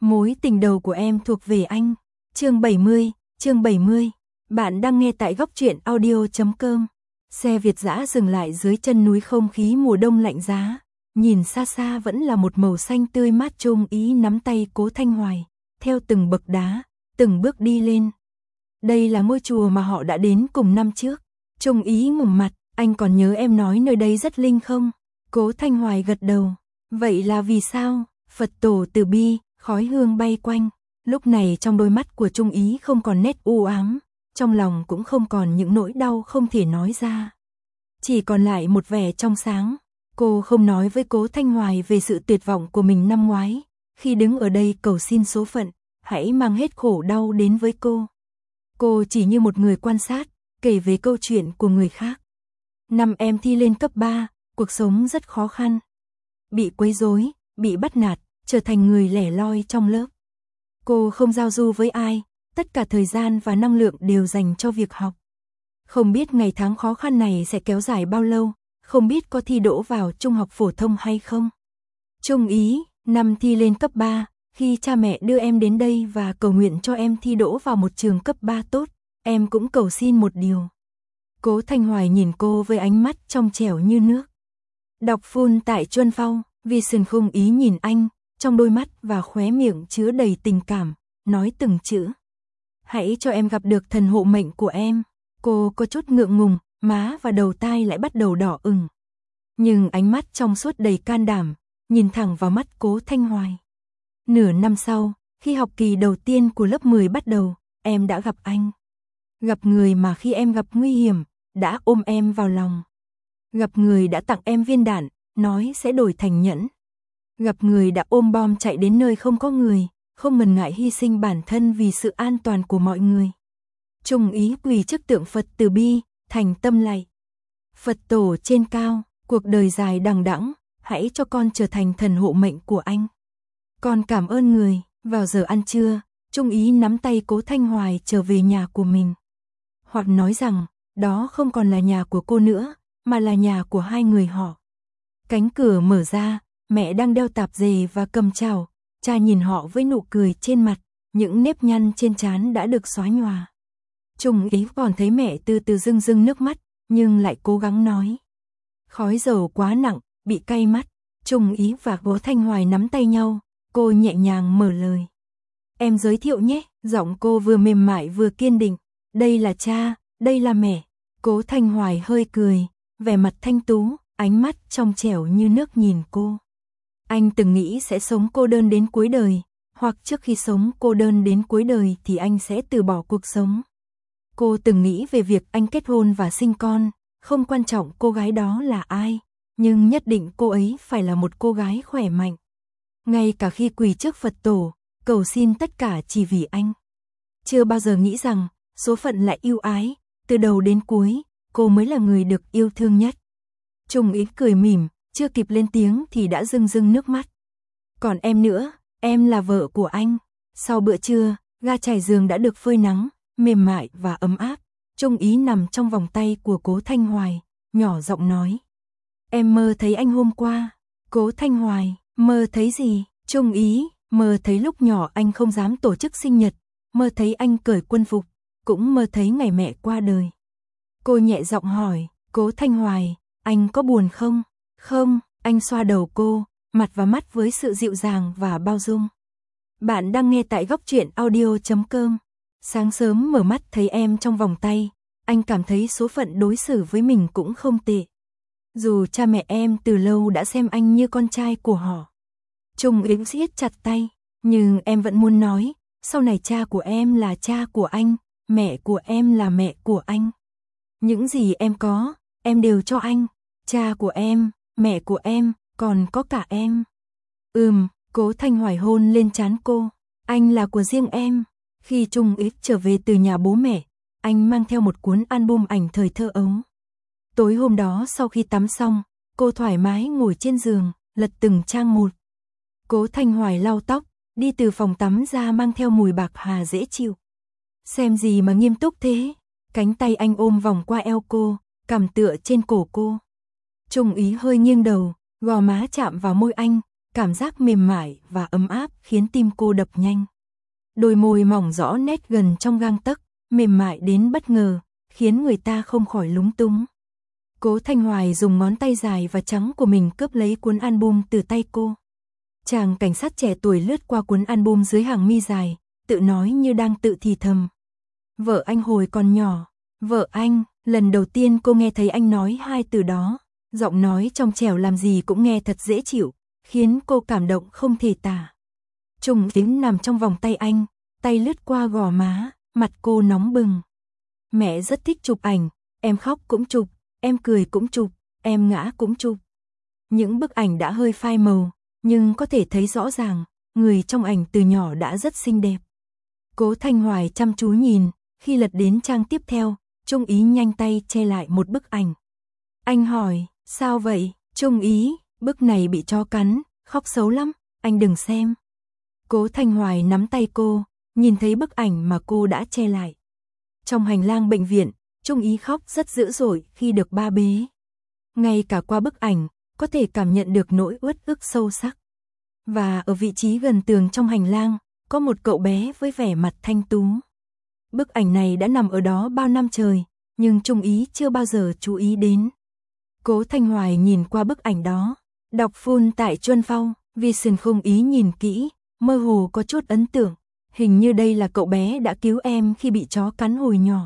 Mối tình đầu của em thuộc về anh. Chương 70. Bạn đang nghe tại góc truyện audio.com. Xe Việt dã dừng lại dưới chân núi, không khí mùa đông lạnh giá. Nhìn xa xa vẫn là một màu xanh tươi mát. Trung Ý nắm tay Cố Thanh Hoài, theo từng bậc đá, từng bước đi lên. Đây là ngôi chùa mà họ đã đến cùng năm trước. Trung Ý ngẩng mặt, anh còn nhớ em nói nơi đây rất linh không? Cố Thanh Hoài gật đầu. Vậy là vì sao? Phật tổ từ bi, khói hương bay quanh. Lúc này trong đôi mắt của Trung Ý không còn nét u ám, trong lòng cũng không còn những nỗi đau không thể nói ra. Chỉ còn lại một vẻ trong sáng. Cô không nói với Cố Thanh Hoài về sự tuyệt vọng của mình năm ngoái, khi đứng ở đây cầu xin số phận, hãy mang hết khổ đau đến với cô. Cô chỉ như một người quan sát, kể về câu chuyện của người khác. Năm em thi lên cấp 3, cuộc sống rất khó khăn. Bị quấy rối, bị bắt nạt, trở thành người lẻ loi trong lớp. Cô không giao du với ai, tất cả thời gian và năng lượng đều dành cho việc học. Không biết ngày tháng khó khăn này sẽ kéo dài bao lâu, không biết có thi đỗ vào trung học phổ thông hay không. Trung Ý, năm thi lên cấp 3, khi cha mẹ đưa em đến đây và cầu nguyện cho em thi đỗ vào một trường cấp 3 tốt, em cũng cầu xin một điều. Cố Thanh Hoài nhìn cô với ánh mắt trong trẻo như nước. Đọc full tại Chuân Phong, Vision Không Ý nhìn anh, trong đôi mắt và khóe miệng chứa đầy tình cảm, nói từng chữ. Hãy cho em gặp được thần hộ mệnh của em. Cô có chút ngượng ngùng, má và đầu tai lại bắt đầu đỏ ửng. Nhưng ánh mắt trong suốt đầy can đảm, nhìn thẳng vào mắt Cố Thanh Hoài. Nửa năm sau, khi học kỳ đầu tiên của lớp 10 bắt đầu, em đã gặp anh. Gặp người mà khi em gặp nguy hiểm, đã ôm em vào lòng. Gặp người đã tặng em viên đạn, nói sẽ đổi thành nhẫn. Gặp người đã ôm bom chạy đến nơi không có người, không ngần ngại hy sinh bản thân vì sự an toàn của mọi người. Trung Ý quỳ trước tượng Phật từ bi, thành tâm lạy. Phật tổ trên cao, cuộc đời dài đằng đẵng, hãy cho con trở thành thần hộ mệnh của anh. Con cảm ơn người. Vào giờ ăn trưa, Trung Ý nắm tay Cố Thanh Hoài trở về nhà của mình. Hoặc nói rằng, đó không còn là nhà của cô nữa, mà là nhà của hai người họ. Cánh cửa mở ra, mẹ đang đeo tạp dề và cầm chảo, cha nhìn họ với nụ cười trên mặt, những nếp nhăn trên trán đã được xóa nhòa. Trung Ý còn thấy mẹ từ từ rưng rưng nước mắt, nhưng lại cố gắng nói. Khói dầu quá nặng, bị cay mắt. Trung Ý và Cố Thanh Hoài nắm tay nhau, cô nhẹ nhàng mở lời. Em giới thiệu nhé, giọng cô vừa mềm mại vừa kiên định. Đây là cha, đây là mẹ. Cố Thanh Hoài hơi cười, vẻ mặt thanh tú, ánh mắt trong trẻo như nước nhìn cô. Anh từng nghĩ sẽ sống cô đơn đến cuối đời, hoặc trước khi sống cô đơn đến cuối đời thì anh sẽ từ bỏ cuộc sống. Cô từng nghĩ về việc anh kết hôn và sinh con, không quan trọng cô gái đó là ai, nhưng nhất định cô ấy phải là một cô gái khỏe mạnh. Ngay cả khi quỳ trước Phật tổ, cầu xin tất cả chỉ vì anh. Chưa bao giờ nghĩ rằng, số phận lại ưu ái, từ đầu đến cuối, cô mới là người được yêu thương nhất. Trung Ý cười mỉm, chưa kịp lên tiếng thì đã rưng rưng nước mắt. Còn em nữa, em là vợ của anh. Sau bữa trưa, ga trải giường đã được phơi nắng, mềm mại và ấm áp. Trung Ý nằm trong vòng tay của Cố Thanh Hoài, nhỏ giọng nói. Em mơ thấy anh hôm qua. Cố Thanh Hoài, mơ thấy gì? Trung Ý, mơ thấy lúc nhỏ anh không dám tổ chức sinh nhật, mơ thấy anh cởi quân phục, cũng mơ thấy ngày mẹ qua đời. Cô nhẹ giọng hỏi, Cố Thanh Hoài, anh có buồn không? Không, anh xoa đầu cô, mặt và mắt với sự dịu dàng và bao dung. Bạn đang nghe tại góc truyện audio.com. Sáng sớm mở mắt thấy em trong vòng tay, anh cảm thấy số phận đối xử với mình cũng không tệ. Dù cha mẹ em từ lâu đã xem anh như con trai của họ. Trung Ý siết chặt tay, nhưng em vẫn muốn nói, sau này cha của em là cha của anh, mẹ của em là mẹ của anh. Những gì em có, em đều cho anh, cha của em, mẹ của em, còn có cả em. Cố Thanh Hoài hôn lên trán cô, anh là của riêng em. Khi Trung Ý trở về từ nhà bố mẹ, anh mang theo một cuốn album ảnh thời thơ ấu. Tối hôm đó sau khi tắm xong, cô thoải mái ngồi trên giường, lật từng trang một. Cố Thanh Hoài lau tóc, đi từ phòng tắm ra mang theo mùi bạc hà dễ chịu. Xem gì mà nghiêm túc thế? Cánh tay anh ôm vòng qua eo cô, cằm tựa trên cổ cô. Trung Ý hơi nghiêng đầu, gò má chạm vào môi anh, cảm giác mềm mại và ấm áp khiến tim cô đập nhanh. Đôi môi mỏng rõ nét gần trong gang tấc, mềm mại đến bất ngờ, khiến người ta không khỏi lúng túng. Cố Thanh Hoài dùng ngón tay dài và trắng của mình cướp lấy cuốn album từ tay cô. Chàng cảnh sát trẻ tuổi lướt qua cuốn album dưới hàng mi dài, tự nói như đang tự thì thầm. Vợ anh hồi còn nhỏ, vợ anh, lần đầu tiên cô nghe thấy anh nói hai từ đó, giọng nói trong trẻo làm gì cũng nghe thật dễ chịu, khiến cô cảm động không thể tả. Trung Yến nằm trong vòng tay anh, tay lướt qua gò má, mặt cô nóng bừng. Mẹ rất thích chụp ảnh, em khóc cũng chụp, em cười cũng chụp, em ngã cũng chụp. Những bức ảnh đã hơi phai màu, nhưng có thể thấy rõ ràng, người trong ảnh từ nhỏ đã rất xinh đẹp. Cố Thanh Hoài chăm chú nhìn, khi lật đến trang tiếp theo, Trung Ý nhanh tay che lại một bức ảnh. Anh hỏi, sao vậy? Trung Ý, bức này bị chó cắn, khóc xấu lắm, anh đừng xem. Cố Thanh Hoài nắm tay cô, nhìn thấy bức ảnh mà cô đã che lại. Trong hành lang bệnh viện, Trung Ý khóc rất dữ dội khi được ba bế. Ngay cả qua bức ảnh, có thể cảm nhận được nỗi uất ức sâu sắc. Và ở vị trí gần tường trong hành lang, có một cậu bé với vẻ mặt thanh tú. Bức ảnh này đã nằm ở đó bao năm trời, nhưng Trung Ý chưa bao giờ chú ý đến. Cố Thanh Hoài nhìn qua bức ảnh đó, đọc full tại Chuân Phong, Vision không ý nhìn kỹ, mơ hồ có chút ấn tượng. Hình như đây là cậu bé đã cứu em khi bị chó cắn hồi nhỏ.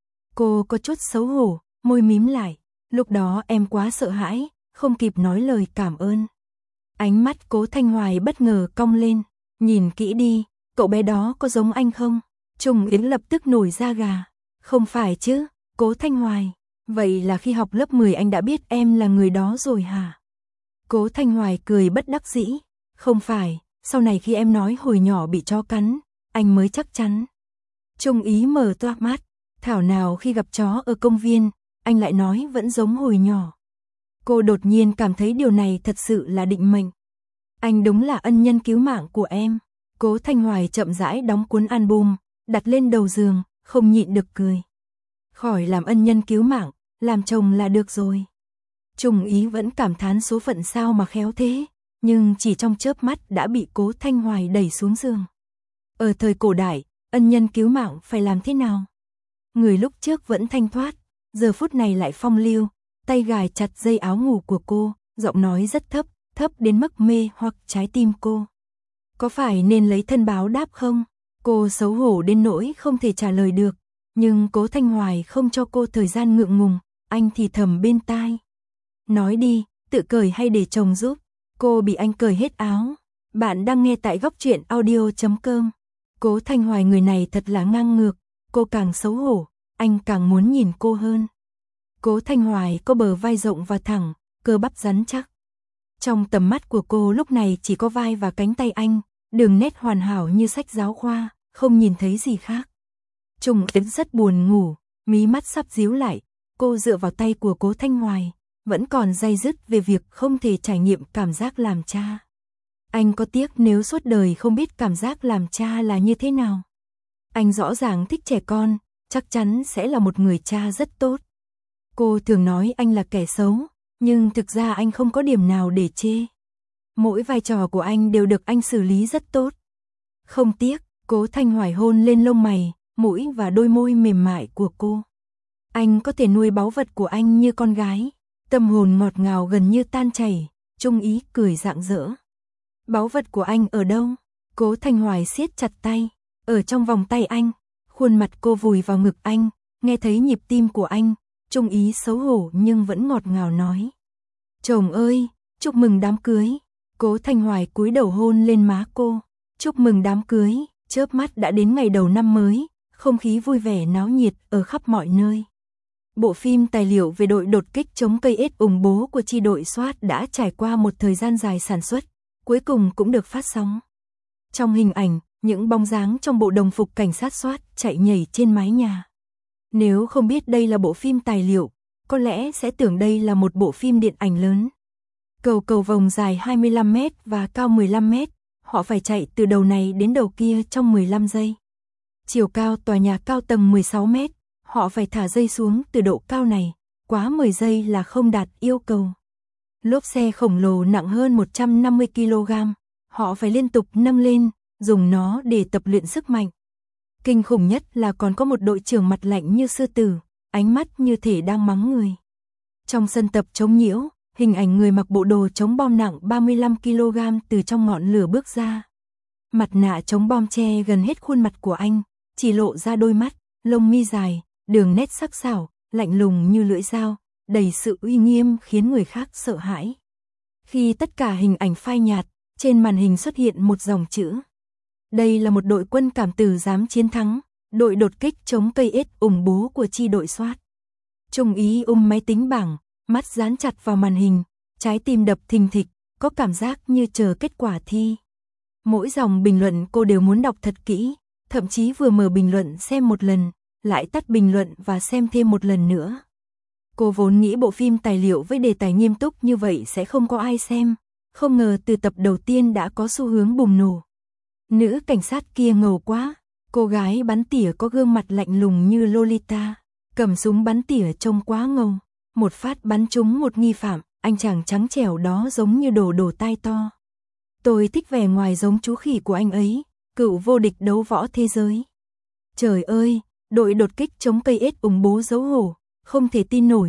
Cô có chút xấu hổ, môi mím lại. Lúc đó em quá sợ hãi, không kịp nói lời cảm ơn. Ánh mắt Cố Thanh Hoài bất ngờ cong lên. Nhìn kỹ đi, cậu bé đó có giống anh không? Trung Yến lập tức nổi da gà. Không phải chứ, Cố Thanh Hoài. Vậy là khi học lớp 10 anh đã biết em là người đó rồi hả? Cố Thanh Hoài cười bất đắc dĩ. Không phải, sau này khi em nói hồi nhỏ bị chó cắn, anh mới chắc chắn. Trung Ý mở toạc mắt. Thảo nào khi gặp chó ở công viên, anh lại nói vẫn giống hồi nhỏ. Cô đột nhiên cảm thấy điều này thật sự là định mệnh. Anh đúng là ân nhân cứu mạng của em. Cố Thanh Hoài chậm rãi đóng cuốn album, đặt lên đầu giường, không nhịn được cười. Khỏi làm ân nhân cứu mạng, làm chồng là được rồi. Trung Ý vẫn cảm thán số phận sao mà khéo thế, nhưng chỉ trong chớp mắt đã bị Cố Thanh Hoài đẩy xuống giường. Ở thời cổ đại, ân nhân cứu mạng phải làm thế nào? Người lúc trước vẫn thanh thoát, giờ phút này lại phong lưu, tay gài chặt dây áo ngủ của cô, giọng nói rất thấp, thấp đến mức mê hoặc trái tim cô. Có phải nên lấy thân báo đáp không? Cô xấu hổ đến nỗi không thể trả lời được, nhưng Cố Thanh Hoài không cho cô thời gian ngượng ngùng, anh thì thầm bên tai. Nói đi, tự cởi hay để chồng giúp? Cô bị anh cởi hết áo. Bạn đang nghe tại góc truyện audio.com. Cố Thanh Hoài người này thật là ngang ngược, cô càng xấu hổ, anh càng muốn nhìn cô hơn. Cố Thanh Hoài có bờ vai rộng và thẳng, cơ bắp rắn chắc. Trong tầm mắt của cô lúc này chỉ có vai và cánh tay anh, đường nét hoàn hảo như sách giáo khoa, không nhìn thấy gì khác. Trung Yến rất buồn ngủ, mí mắt sắp díu lại, cô dựa vào tay của Cố Thanh Hoài, vẫn còn day dứt về việc không thể trải nghiệm cảm giác làm cha. Anh có tiếc nếu suốt đời không biết cảm giác làm cha là như thế nào? Anh rõ ràng thích trẻ con, chắc chắn sẽ là một người cha rất tốt. Cô thường nói anh là kẻ xấu, nhưng thực ra anh không có điểm nào để chê. Mỗi vai trò của anh đều được anh xử lý rất tốt. Không tiếc, Cố Thanh Hoài hôn lên lông mày, mũi và đôi môi mềm mại của cô. Anh có thể nuôi báu vật của anh như con gái. Tâm hồn ngọt ngào gần như tan chảy, Trung Ý cười rạng rỡ. Báu vật của anh ở đâu? Cố Thanh Hoài siết chặt tay, ở trong vòng tay anh, khuôn mặt cô vùi vào ngực anh, nghe thấy nhịp tim của anh, Trung Ý xấu hổ nhưng vẫn ngọt ngào nói. Chồng ơi, chúc mừng đám cưới. Cố Thanh Hoài cúi đầu hôn lên má cô. Chúc mừng đám cưới, chớp mắt đã đến ngày đầu năm mới, không khí vui vẻ náo nhiệt ở khắp mọi nơi. Bộ phim tài liệu về đội đột kích chống cây ết ủng bố của chi đội SWAT đã trải qua một thời gian dài sản xuất, cuối cùng cũng được phát sóng. Trong hình ảnh, những bóng dáng trong bộ đồng phục cảnh sát SWAT chạy nhảy trên mái nhà. Nếu không biết đây là bộ phim tài liệu, có lẽ sẽ tưởng đây là một bộ phim điện ảnh lớn. Cầu vồng dài 25 mét và cao 15 mét, họ phải chạy từ đầu này đến đầu kia trong 15 giây. Chiều cao tòa nhà cao tầng 16 mét, họ phải thả dây xuống từ độ cao này, quá 10 giây là không đạt yêu cầu. Lốp xe khổng lồ nặng hơn 150 kg, họ phải liên tục nâng lên, dùng nó để tập luyện sức mạnh. Kinh khủng nhất là còn có một đội trưởng mặt lạnh như sư tử, ánh mắt như thể đang mắng người. Trong sân tập chống nhiễu, hình ảnh người mặc bộ đồ chống bom nặng 35 kg từ trong ngọn lửa bước ra. Mặt nạ chống bom che gần hết khuôn mặt của anh, chỉ lộ ra đôi mắt, lông mi dài, đường nét sắc sảo, lạnh lùng như lưỡi dao, đầy sự uy nghiêm khiến người khác sợ hãi. Khi tất cả hình ảnh phai nhạt, trên màn hình xuất hiện một dòng chữ. Đây là một đội quân cảm tử dám chiến thắng, đội đột kích chống cây ết ủng bố của chi đội SWAT. Trung úy máy tính bảng, mắt dán chặt vào màn hình, trái tim đập thình thịch, có cảm giác như chờ kết quả thi. Mỗi dòng bình luận cô đều muốn đọc thật kỹ, thậm chí vừa mở bình luận xem một lần, lại tắt bình luận và xem thêm một lần nữa. Cô vốn nghĩ bộ phim tài liệu với đề tài nghiêm túc như vậy sẽ không có ai xem, không ngờ từ tập đầu tiên đã có xu hướng bùng nổ. Nữ cảnh sát kia ngầu quá, cô gái bắn tỉa có gương mặt lạnh lùng như Lolita, cầm súng bắn tỉa trông quá ngầu, một phát bắn trúng một nghi phạm, anh chàng trắng trẻo đó giống như đổ tai to. Tôi thích vẻ ngoài giống chú khỉ của anh ấy, cựu vô địch đấu võ thế giới. Trời ơi, đội đột kích chống cây ết ủng bố xấu hổ, không thể tin nổi,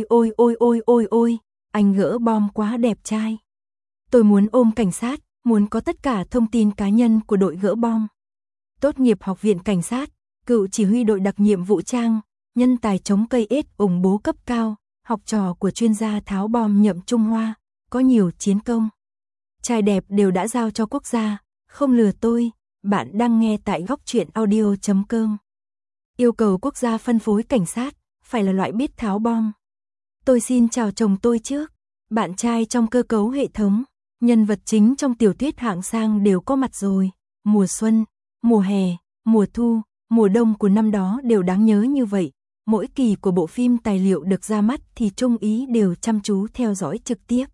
ôi, anh gỡ bom quá đẹp trai. Tôi muốn ôm cảnh sát, muốn có tất cả thông tin cá nhân của đội gỡ bom. Tốt nghiệp học viện cảnh sát, cựu chỉ huy đội đặc nhiệm vũ trang, nhân tài chống cây ết ủng bố cấp cao, học trò của chuyên gia tháo bom Nhậm Trung Hoa, có nhiều chiến công. Trai đẹp đều đã giao cho quốc gia, không lừa tôi, bạn đang nghe tại góc truyện audio.com. Yêu cầu quốc gia phân phối cảnh sát, phải là loại biết tháo bom. Tôi xin chào chồng tôi trước, bạn trai trong cơ cấu hệ thống, nhân vật chính trong tiểu thuyết hạng sang đều có mặt rồi, mùa xuân, mùa hè, mùa thu, mùa đông của năm đó đều đáng nhớ như vậy. Mỗi kỳ của bộ phim tài liệu được ra mắt thì Trung úy đều chăm chú theo dõi trực tiếp.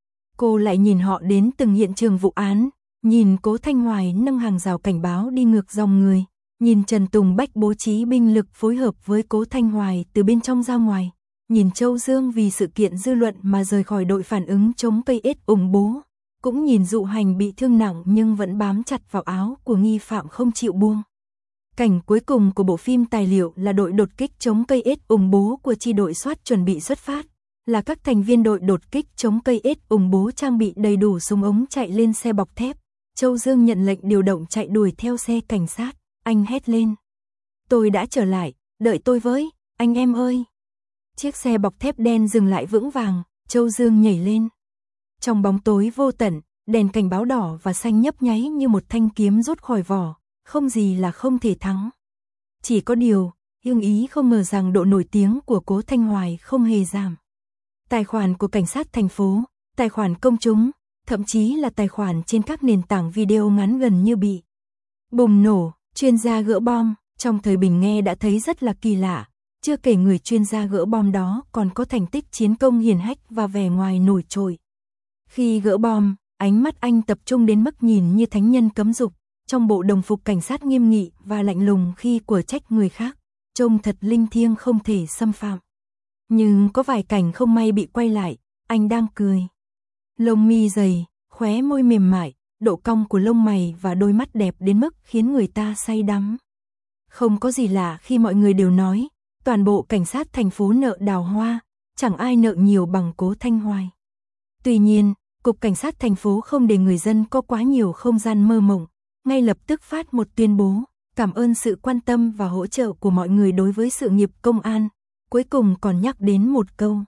Cô lại nhìn họ đến từng hiện trường vụ án, nhìn Cố Thanh Hoài nâng hàng rào cảnh báo đi ngược dòng người, nhìn Trần Tùng Bách bố trí binh lực phối hợp với Cố Thanh Hoài từ bên trong ra ngoài, nhìn Châu Dương vì sự kiện dư luận mà rời khỏi đội phản ứng chống cây ết ủng bố, cũng nhìn Dụ Hành bị thương nặng nhưng vẫn bám chặt vào áo của nghi phạm không chịu buông. Cảnh cuối cùng của bộ phim tài liệu là đội đột kích chống cây ết ủng bố của chi đội SWAT chuẩn bị xuất phát, là các thành viên đội đột kích chống cây ết ủng bố trang bị đầy đủ súng ống chạy lên xe bọc thép. Châu Dương nhận lệnh điều động chạy đuổi theo xe cảnh sát, anh hét lên. Tôi đã trở lại, đợi tôi với, anh em ơi. Chiếc xe bọc thép đen dừng lại vững vàng, Châu Dương nhảy lên. Trong bóng tối vô tận, đèn cảnh báo đỏ và xanh nhấp nháy như một thanh kiếm rút khỏi vỏ, không gì là không thể thắng. Chỉ có điều, Hương Ý không ngờ rằng độ nổi tiếng của Cố Thanh Hoài không hề giảm. Tài khoản của cảnh sát thành phố, tài khoản công chúng, thậm chí là tài khoản trên các nền tảng video ngắn gần như bị bùng nổ. Chuyên gia gỡ bom, trong thời bình nghe đã thấy rất là kỳ lạ, chưa kể người chuyên gia gỡ bom đó còn có thành tích chiến công hiển hách và vẻ ngoài nổi trội. Khi gỡ bom, ánh mắt anh tập trung đến mức nhìn như thánh nhân cấm dục, trong bộ đồng phục cảnh sát nghiêm nghị và lạnh lùng khi của trách người khác, trông thật linh thiêng không thể xâm phạm. Nhưng có vài cảnh không may bị quay lại, anh đang cười. Lông mi dày, khóe môi mềm mại, độ cong của lông mày và đôi mắt đẹp đến mức khiến người ta say đắm. Không có gì lạ khi mọi người đều nói, toàn bộ cảnh sát thành phố nợ Đào Hoa, chẳng ai nợ nhiều bằng Cố Thanh Hoài. Tuy nhiên, Cục Cảnh sát thành phố không để người dân có quá nhiều không gian mơ mộng, ngay lập tức phát một tuyên bố, cảm ơn sự quan tâm và hỗ trợ của mọi người đối với sự nghiệp công an, cuối cùng còn nhắc đến một câu.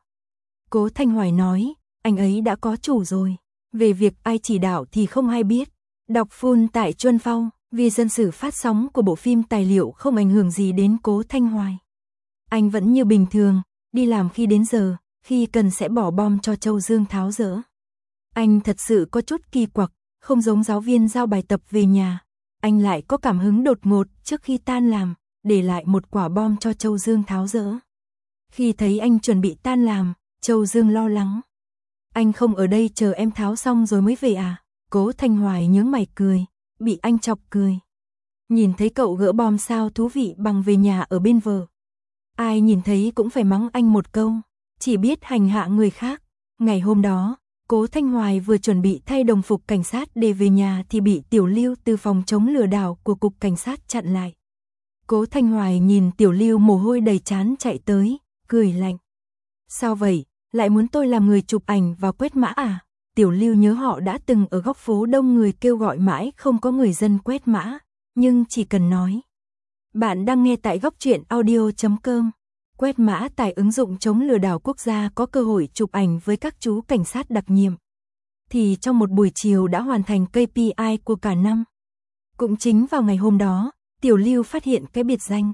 Cố Thanh Hoài nói, anh ấy đã có chủ rồi, về việc ai chỉ đạo thì không ai biết. Đọc full tại Chuân Phong, vì dân sử phát sóng của bộ phim tài liệu không ảnh hưởng gì đến Cố Thanh Hoài. Anh vẫn như bình thường, đi làm khi đến giờ, khi cần sẽ bỏ bom cho Châu Dương tháo dỡ. Anh thật sự có chút kỳ quặc, không giống giáo viên giao bài tập về nhà. Anh lại có cảm hứng đột ngột trước khi tan làm, để lại một quả bom cho Châu Dương tháo dỡ. Khi thấy anh chuẩn bị tan làm, Châu Dương lo lắng. Anh không ở đây chờ em tháo xong rồi mới về à? Cố Thanh Hoài nhướng mày cười, bị anh chọc cười. Nhìn thấy cậu gỡ bom sao thú vị bằng về nhà ở bên vợ. Ai nhìn thấy cũng phải mắng anh một câu, chỉ biết hành hạ người khác. Ngày hôm đó, Cố Thanh Hoài vừa chuẩn bị thay đồng phục cảnh sát để về nhà thì bị Tiểu Lưu từ phòng chống lừa đảo của cục cảnh sát chặn lại. Cố Thanh Hoài nhìn Tiểu Lưu mồ hôi đầy trán chạy tới, cười lạnh. Sao vậy, lại muốn tôi làm người chụp ảnh và quét mã à? Tiểu Lưu nhớ họ đã từng ở góc phố đông người kêu gọi mãi không có người dân quét mã, nhưng chỉ cần nói. Bạn đang nghe tại góc truyện audio.com. Quét mã tải ứng dụng chống lừa đảo quốc gia có cơ hội chụp ảnh với các chú cảnh sát đặc nhiệm. Thì trong một buổi chiều đã hoàn thành KPI của cả năm. Cũng chính vào ngày hôm đó, Tiểu Lưu phát hiện cái biệt danh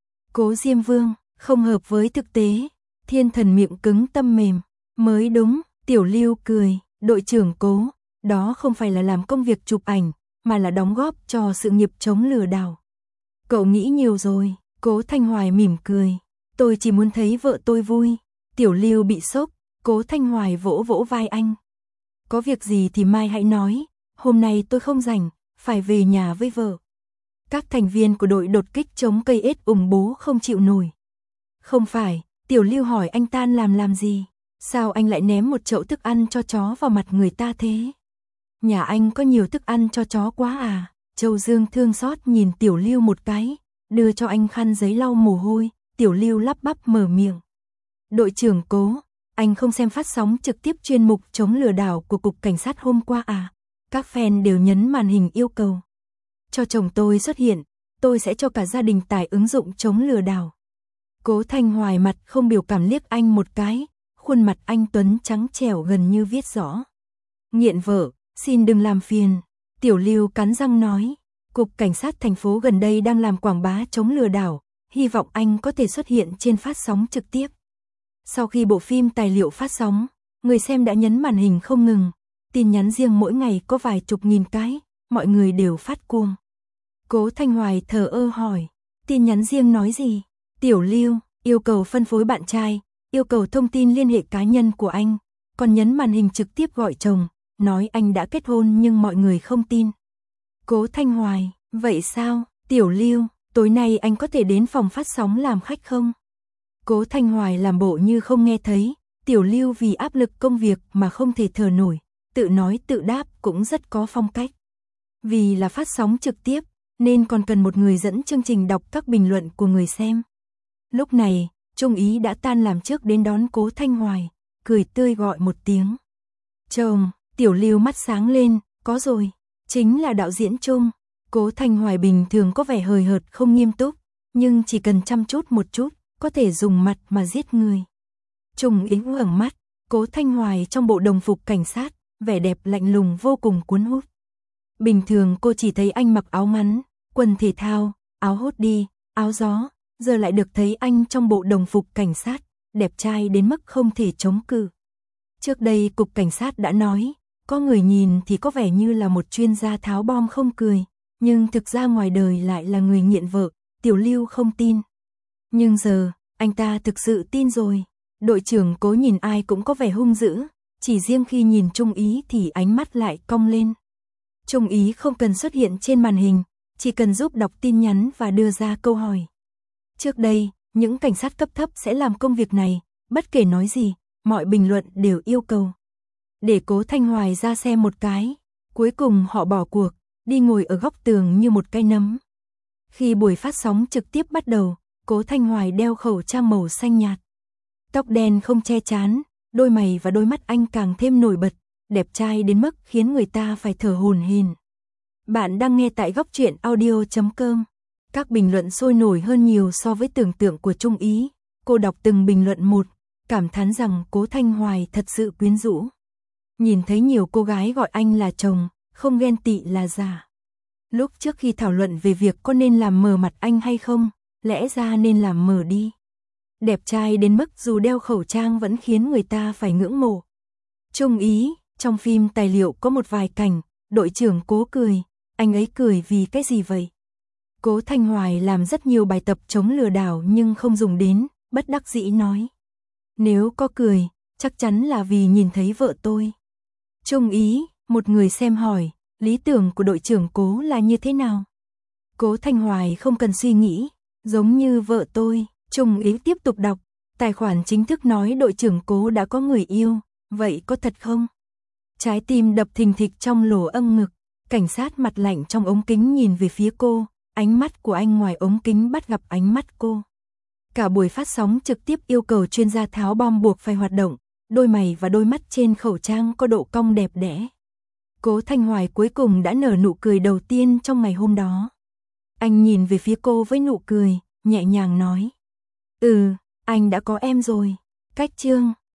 Cố Diêm Vương không hợp với thực tế. Thiên thần miệng cứng tâm mềm. Mới đúng, Tiểu Lưu cười. Đội trưởng Cố, đó không phải là làm công việc chụp ảnh, mà là đóng góp cho sự nghiệp chống lừa đảo. Cậu nghĩ nhiều rồi. Cố Thanh Hoài mỉm cười. Tôi chỉ muốn thấy vợ tôi vui. Tiểu Lưu bị sốc. Cố Thanh Hoài vỗ vỗ vai anh. Có việc gì thì mai hãy nói. Hôm nay tôi không rảnh, phải về nhà với vợ. Các thành viên của đội đột kích chống cây ết ủng bố không chịu nổi. Không phải, Tiểu Lưu hỏi anh ta làm gì? Sao anh lại ném một chậu thức ăn cho chó vào mặt người ta thế? Nhà anh có nhiều thức ăn cho chó quá à? Châu Dương thương xót nhìn Tiểu Lưu một cái, đưa cho anh khăn giấy lau mồ hôi. Tiểu Lưu lắp bắp mở miệng. Đội trưởng Cố, anh không xem phát sóng trực tiếp chuyên mục chống lừa đảo của cục cảnh sát hôm qua à? Các fan đều nhấn màn hình yêu cầu. Cho chồng tôi xuất hiện, tôi sẽ cho cả gia đình tải ứng dụng chống lừa đảo. Cố Thanh Hoài mặt không biểu cảm liếc anh một cái, khuôn mặt anh tuấn trắng trẻo gần như viết rõ. Nghiện vợ, xin đừng làm phiền. Tiểu Lưu cắn răng nói, cục cảnh sát thành phố gần đây đang làm quảng bá chống lừa đảo, hy vọng anh có thể xuất hiện trên phát sóng trực tiếp. Sau khi bộ phim tài liệu phát sóng, người xem đã nhấn màn hình không ngừng, tin nhắn riêng mỗi ngày có vài chục nghìn cái, mọi người đều phát cuồng. Cố Thanh Hoài thờ ơ hỏi, tin nhắn riêng nói gì? Tiểu Lưu, yêu cầu phân phối bạn trai, yêu cầu thông tin liên hệ cá nhân của anh, còn nhấn màn hình trực tiếp gọi chồng, nói anh đã kết hôn nhưng mọi người không tin. Cố Thanh Hoài, vậy sao? Tiểu Lưu, tối nay anh có thể đến phòng phát sóng làm khách không? Cố Thanh Hoài làm bộ như không nghe thấy, Tiểu Lưu vì áp lực công việc mà không thể thở nổi, tự nói tự đáp cũng rất có phong cách. Vì là phát sóng trực tiếp, nên còn cần một người dẫn chương trình đọc các bình luận của người xem. Lúc này, Trung Ý đã tan làm trước đến đón Cố Thanh Hoài, cười tươi gọi một tiếng. Chồng, Tiểu Lưu mắt sáng lên, có rồi, chính là đạo diễn Trung. Cố Thanh Hoài bình thường có vẻ hời hợt không nghiêm túc, nhưng chỉ cần chăm chút một chút, có thể dùng mặt mà giết người. Trung Ý ngẩng mắt, Cố Thanh Hoài trong bộ đồng phục cảnh sát, vẻ đẹp lạnh lùng vô cùng cuốn hút. Bình thường cô chỉ thấy anh mặc áo ngắn, quần thể thao, áo hoodie, áo gió, giờ lại được thấy anh trong bộ đồng phục cảnh sát, đẹp trai đến mức không thể chống cự. Trước đây cục cảnh sát đã nói, có người nhìn thì có vẻ như là một chuyên gia tháo bom không cười, nhưng thực ra ngoài đời lại là người nghiện vợ, Tiểu Lưu không tin. Nhưng giờ, anh ta thực sự tin rồi. Đội trưởng Cố nhìn ai cũng có vẻ hung dữ, chỉ riêng khi nhìn Trung Ý thì ánh mắt lại cong lên. Trung Ý không cần xuất hiện trên màn hình, chỉ cần giúp đọc tin nhắn và đưa ra câu hỏi. Trước đây, những cảnh sát cấp thấp sẽ làm công việc này, bất kể nói gì, mọi bình luận đều yêu cầu. Để Cố Thanh Hoài ra xem một cái, cuối cùng họ bỏ cuộc, đi ngồi ở góc tường như một cái nấm. Khi buổi phát sóng trực tiếp bắt đầu, Cố Thanh Hoài đeo khẩu trang màu xanh nhạt. Tóc đen không che trán, đôi mày và đôi mắt anh càng thêm nổi bật, đẹp trai đến mức khiến người ta phải thở hổn hển. Bạn đang nghe tại góc truyện audio.com. Các bình luận sôi nổi hơn nhiều so với tưởng tượng của Trung Ý. Cô đọc từng bình luận một, cảm thán rằng Cố Thanh Hoài thật sự quyến rũ. Nhìn thấy nhiều cô gái gọi anh là chồng, không ghen tị là giả. Lúc trước khi thảo luận về việc có nên làm mờ mặt anh hay không, lẽ ra nên làm mờ đi. Đẹp trai đến mức dù đeo khẩu trang vẫn khiến người ta phải ngưỡng mộ. Trung Ý, trong phim tài liệu có một vài cảnh, đội trưởng Cố cười, anh ấy cười vì cái gì vậy? Cố Thanh Hoài làm rất nhiều bài tập chống lừa đảo nhưng không dùng đến, bất đắc dĩ nói. Nếu có cười, chắc chắn là vì nhìn thấy vợ tôi. Trung Ý, một người xem hỏi, lý tưởng của đội trưởng Cố là như thế nào? Cố Thanh Hoài không cần suy nghĩ, giống như vợ tôi. Trung Ý tiếp tục đọc, tài khoản chính thức nói đội trưởng Cố đã có người yêu, vậy có thật không? Trái tim đập thình thịch trong lỗ âm ngực, cảnh sát mặt lạnh trong ống kính nhìn về phía cô, ánh mắt của anh ngoài ống kính bắt gặp ánh mắt cô. Cả buổi phát sóng trực tiếp yêu cầu chuyên gia tháo bom buộc phải hoạt động, đôi mày và đôi mắt trên khẩu trang có độ cong đẹp đẽ. Cố Thanh Hoài cuối cùng đã nở nụ cười đầu tiên trong ngày hôm đó. Anh nhìn về phía cô với nụ cười, nhẹ nhàng nói. Anh đã có em rồi. Cách chương